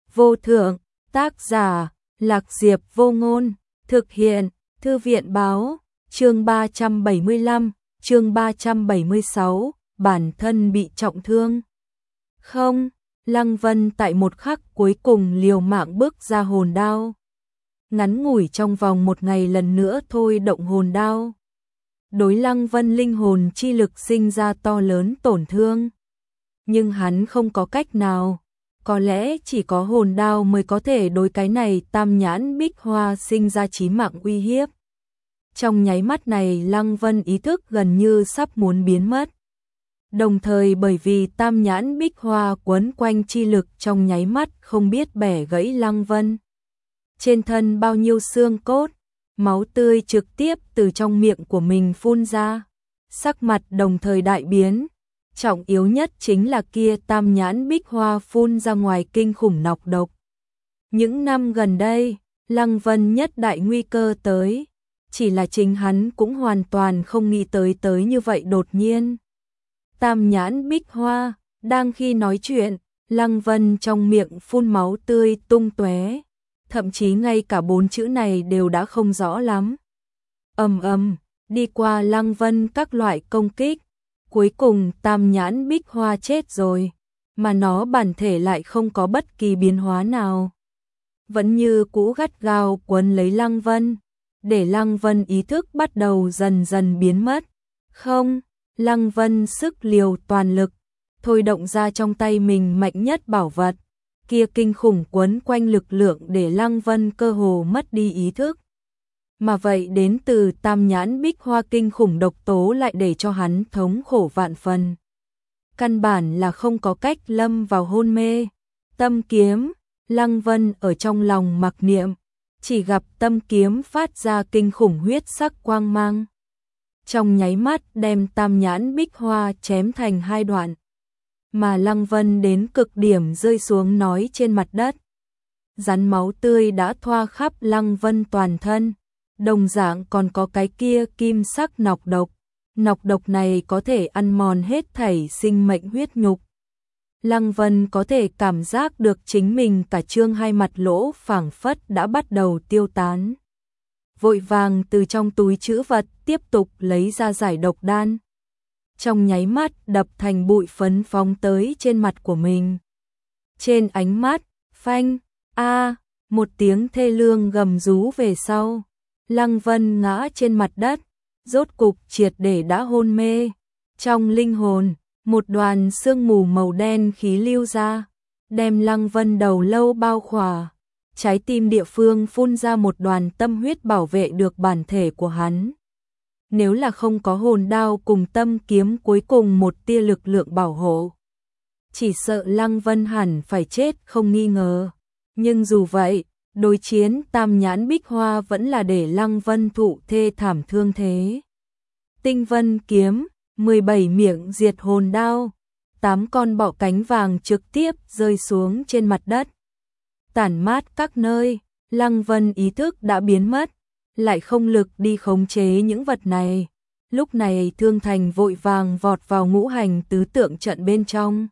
vô thượng, tác giả, Lạc Diệp Vô Ngôn, thực hiện, Thư viện báo, chương 375, chương 376, bản thân bị trọng thương. Không, Lăng Vân tại một khắc cuối cùng liều mạng bước ra hồn đao. Ngắn ngủi trong vòng một ngày lần nữa thôi động hồn đao. Đối Lăng Vân linh hồn chi lực sinh ra to lớn tổn thương. Nhưng hắn không có cách nào, có lẽ chỉ có hồn đao mới có thể đối cái này tam nhãn bích hoa sinh ra chí mạng uy hiếp. Trong nháy mắt này Lăng Vân ý thức gần như sắp muốn biến mất. Đồng thời bởi vì tam nhãn bích hoa quấn quanh chi lực trong nháy mắt không biết bẻ gãy Lăng Vân. Trên thân bao nhiêu xương cốt, máu tươi trực tiếp từ trong miệng của mình phun ra, sắc mặt đồng thời đại biến. Trọng yếu nhất chính là kia tam nhãn bích hoa phun ra ngoài kinh khủng nọc độc. Những năm gần đây, Lăng Vân nhất đại nguy cơ tới, chỉ là chính hắn cũng hoàn toàn không nghĩ tới như vậy đột nhiên. Tam nhãn bích hoa, đang khi nói chuyện, Lăng Vân trong miệng phun máu tươi tung tóe, thậm chí ngay cả 4 chữ này đều đã không rõ lắm. Đi qua Lăng Vân các loại công kích, cuối cùng tam nhãn bích hoa chết rồi, mà nó bản thể lại không có bất kỳ biến hóa nào. Vẫn như cũ gắt gao quấn lấy Lăng Vân, để Lăng Vân ý thức bắt đầu dần dần biến mất. Không, Lăng Vân sức liều toàn lực, thôi động ra trong tay mình mạnh nhất bảo vật, kia kinh khủng quấn quanh lực lượng để Lăng Vân cơ hồ mất đi ý thức. Mà vậy đến từ tam nhãn bích hoa kinh khủng độc tố lại để cho hắn thống khổ vạn phần. Căn bản là không có cách lâm vào hôn mê. Tâm kiếm, Lăng Vân ở trong lòng mặc niệm, chỉ gặp tâm kiếm phát ra kinh khủng huyết sắc quang mang. Trong nháy mắt đem tam nhãn bích hoa chém thành 2 đoạn. Mà Lăng Vân đến cực điểm rơi xuống nói trên mặt đất. Rắn máu tươi đã thoa khắp Lăng Vân toàn thân. Đồng dạng còn có cái kia kim sắc nọc độc. Nọc độc này có thể ăn mòn hết thảy sinh mệnh huyết nhục. Lăng Vân có thể cảm giác được chính mình cả trương 2 mặt lỗ phảng phất đã bắt đầu tiêu tán. Vội vàng từ trong túi trữ vật tiếp tục lấy ra giải độc đan. Trong nháy mắt đập thành bụi phấn phóng tới trên mặt của mình. Trên ánh mắt, phanh, một tiếng thê lương gầm rú về sau. Lăng Vân ngã trên mặt đất, rốt cục triệt để đã hôn mê. Trong linh hồn, một đoàn sương mù màu đen khí lưu ra, đem Lăng Vân đầu lâu bao khỏa. Trái tim địa phương phun ra một đoàn tâm huyết bảo vệ được bản thể của hắn. Nếu là không có hồn đao cùng tâm kiếm cuối cùng một tia lực lượng bảo hộ, chỉ sợ Lăng Vân hẳn phải chết không nghi ngờ. Nhưng dù vậy, đối chiến tam nhãn bích hoa vẫn là để Lăng Vân thụ thê thảm thương thế. Tinh vân kiếm, 17 miệng diệt hồn đao, 8 con bọ cánh vàng trực tiếp rơi xuống trên mặt đất. Tản mát các nơi, Lăng Vân ý thức đã biến mất, lại không lực đi khống chế những vật này. Lúc này Thương Thành vội vàng vọt vào ngũ hành tứ tượng trận bên trong.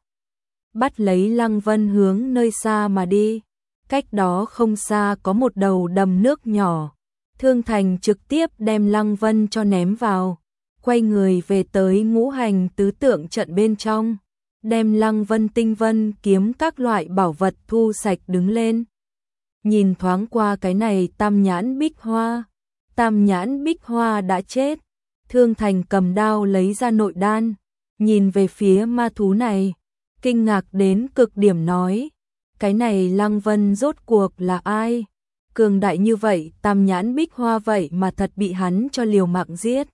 Bắt lấy Lăng Vân hướng nơi xa mà đi. Cách đó không xa có một đầu đầm nước nhỏ. Thương Thành trực tiếp đem Lăng Vân cho ném vào. Quay người về tới ngũ hành tứ tượng trận bên trong. Đem Lăng Vân tinh vân kiếm các loại bảo vật thu sạch đứng lên. Nhìn thoáng qua cái này tam nhãn bích hoa. Tam nhãn bích hoa đã chết. Thương Thành cầm đao lấy ra nội đan. Nhìn về phía ma thú này. Kinh ngạc đến cực điểm nói. Cái này Lăng Vân rốt cuộc là ai? Cường đại như vậy tam nhãn bích hoa vậy mà thật bị hắn cho liều mạng giết.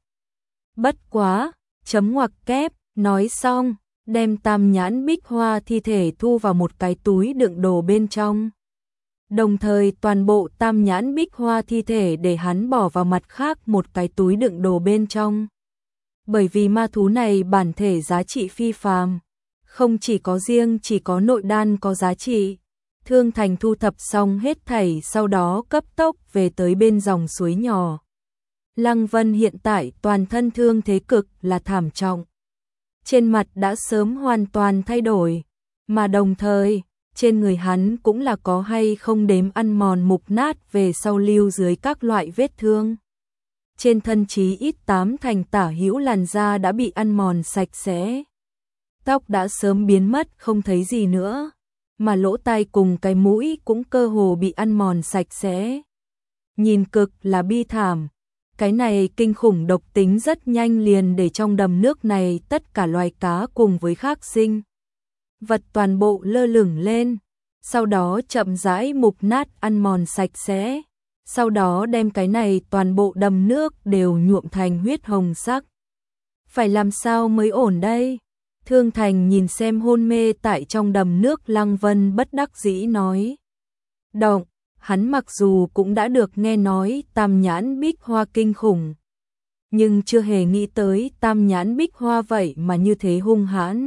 Bất quá, chấm ngoặc kép, nói xong. Đem tam nhãn bích hoa thi thể thu vào một cái túi đựng đồ bên trong. Đồng thời toàn bộ tam nhãn bích hoa thi thể để hắn bỏ vào mặt khác một cái túi đựng đồ bên trong. Bởi vì ma thú này bản thể giá trị phi phàm, không chỉ có riêng chỉ có nội đan có giá trị. Thương Thành thu thập xong hết thảy sau đó cấp tốc về tới bên dòng suối nhỏ. Lăng Vân hiện tại toàn thân thương thế cực là thảm trọng. Trên mặt đã sớm hoàn toàn thay đổi, mà đồng thời, trên người hắn cũng là có hay không đếm ăn mòn mục nát về sau lưu dưới các loại vết thương. Trên thân chí ít 8 thành tả hữu làn da đã bị ăn mòn sạch sẽ. Tóc đã sớm biến mất không thấy gì nữa, mà lỗ tai cùng cái mũi cũng cơ hồ bị ăn mòn sạch sẽ. Nhìn cực là bi thảm, cái này kinh khủng độc tính rất nhanh liền để trong đầm nước này tất cả loài cá cùng với khác sinh vật toàn bộ lơ lửng lên, sau đó chậm rãi mục nát ăn mòn sạch sẽ, sau đó đem cái này toàn bộ đầm nước đều nhuộm thành huyết hồng sắc. Phải làm sao mới ổn đây? Thương Thành nhìn xem hôn mê tại trong đầm nước Lăng Vân bất đắc dĩ nói. Động, hắn mặc dù cũng đã được nghe nói tam nhãn bích hoa kinh khủng, nhưng chưa hề nghĩ tới tam nhãn bích hoa vậy mà như thế hung hãn.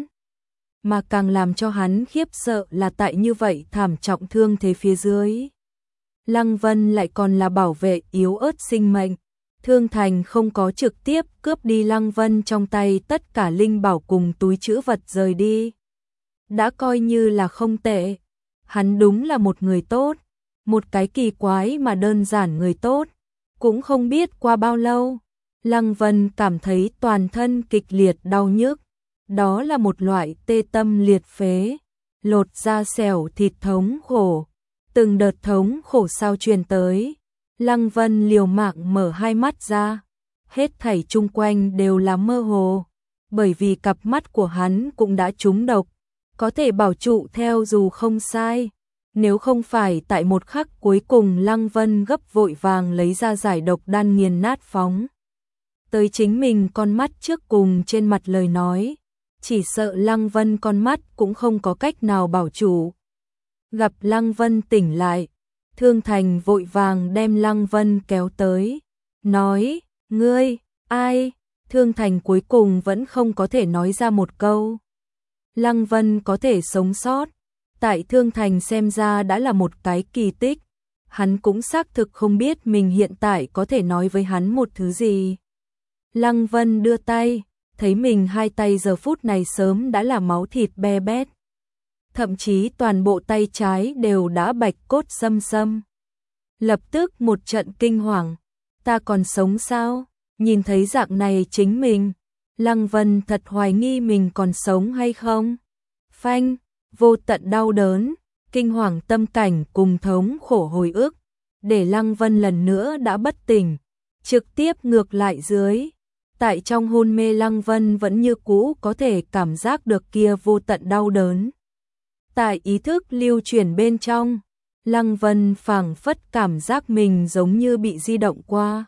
Mà càng làm cho hắn khiếp sợ là tại như vậy thảm trọng thương thế phía dưới. Lăng Vân lại còn là bảo vệ yếu ớt sinh mệnh. Thương Thành không có trực tiếp cướp đi Lăng Vân trong tay tất cả linh bảo cùng túi trữ vật rời đi. Đã coi như là không tệ. Hắn đúng là một người tốt. Một cái kỳ quái mà đơn giản người tốt. Cũng không biết qua bao lâu, Lăng Vân cảm thấy toàn thân kịch liệt đau nhức. Đó là một loại tê tâm liệt phế, lột da xẻo thịt thống khổ. Từng đợt thống khổ sao truyền tới. Lăng Vân liều mạng mở hai mắt ra. Hết thảy chung quanh đều là mơ hồ. Bởi vì cặp mắt của hắn cũng đã trúng độc. Có thể bảo trụ theo dù không sai. Nếu không phải tại một khắc cuối cùng Lăng Vân gấp vội vàng lấy ra giải độc đan nghiền nát phóng tới chính mình con mắt trước cùng trên mặt lời nói. Chỉ sợ Lăng Vân con mắt cũng không có cách nào bảo trụ. Gặp Lăng Vân tỉnh lại, Thương Thành vội vàng đem Lăng Vân kéo tới, nói, ngươi, ai? Thương Thành cuối cùng vẫn không có thể nói ra một câu. Lăng Vân có thể sống sót, tại Thương Thành xem ra đã là một cái kỳ tích. Hắn cũng xác thực không biết mình hiện tại có thể nói với hắn một thứ gì. Lăng Vân đưa tay, thấy mình hai tay giờ phút này sớm đã là máu thịt be bét. Thậm chí toàn bộ tay trái đều đã bạch cốt xâm xâm. Lập tức một trận kinh hoàng, ta còn sống sao? Nhìn thấy dạng này chính mình, Lăng Vân thật hoài nghi mình còn sống hay không. Phanh, vô tận đau đớn, kinh hoàng tâm cảnh cùng thống khổ hồi ức, để Lăng Vân lần nữa đã bất tỉnh, trực tiếp ngược lại dưới. Tại trong hôn mê Lăng Vân vẫn như cũ có thể cảm giác được kia vô tận đau đớn. Tại ý thức lưu chuyển bên trong, Lăng Vân phảng phất cảm giác mình giống như bị di động qua.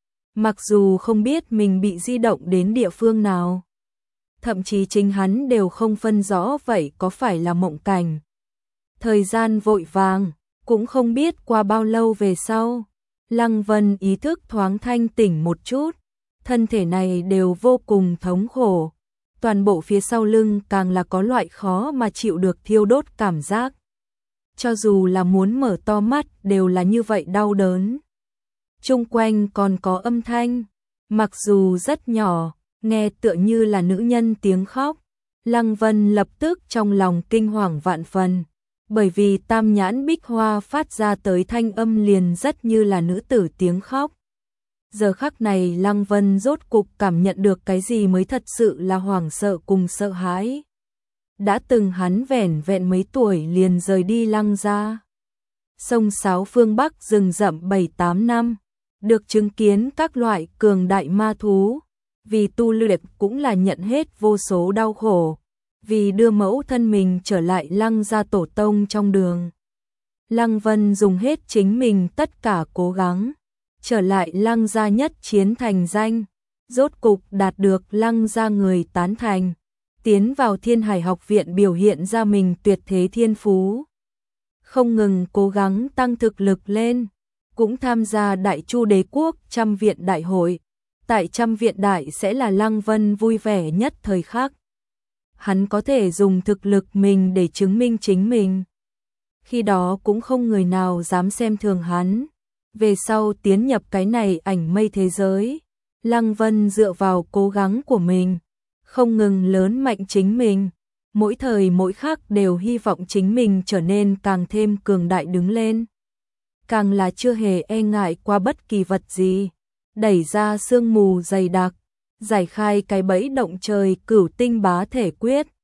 Mặc dù không biết mình bị di động đến địa phương nào, thậm chí chính hắn đều không phân rõ vậy có phải là mộng cảnh. Thời gian vội vàng, cũng không biết qua bao lâu về sau, Lăng Vân ý thức thoáng thanh tỉnh một chút, thân thể này đều vô cùng thống khổ. Toàn bộ phía sau lưng càng là có loại khó mà chịu được thiêu đốt cảm giác. Cho dù là muốn mở to mắt đều là như vậy đau đớn. Chung quanh còn có âm thanh, mặc dù rất nhỏ, nghe tựa như là nữ nhân tiếng khóc. Lăng Vân lập tức trong lòng kinh hoàng vạn phần, bởi vì tam nhãn bích hoa phát ra tới thanh âm liền rất như là nữ tử tiếng khóc. Giờ khắc này Lăng Vân rốt cục cảm nhận được cái gì mới thật sự là hoảng sợ cùng sợ hãi. Đã từng hắn vẻn vẹn mấy tuổi liền rời đi Lăng gia. Sông Sáo phương Bắc rừng rậm 7-8 năm, được chứng kiến các loại cường đại ma thú, vì tu luyện cũng là nhận hết vô số đau khổ, vì đưa mẫu thân mình trở lại Lăng gia tổ tông trong đường. Lăng Vân dùng hết chính mình tất cả cố gắng, trở lại Lăng gia nhất chiến thành danh, rốt cục đạt được Lăng gia người tán thành, tiến vào Thiên Hải học viện biểu hiện ra mình tuyệt thế thiên phú. Không ngừng cố gắng tăng thực lực lên, cũng tham gia Đại Chu Đế quốc Trăm Viện Đại hội. Tại Trăm Viện Đại sẽ là Lăng Vân vui vẻ nhất thời khắc. Hắn có thể dùng thực lực mình để chứng minh chính mình. Khi đó cũng không người nào dám xem thường hắn. Về sau tiến nhập cái này ảnh mây thế giới, Lăng Vân dựa vào cố gắng của mình, không ngừng lớn mạnh chính mình, mỗi thời mỗi khắc đều hy vọng chính mình trở nên càng thêm cường đại đứng lên. Càng là chưa hề e ngại qua bất kỳ vật gì, đẩy ra sương mù dày đặc, giải khai cái bẫy động trời cửu tinh bá thể quyết,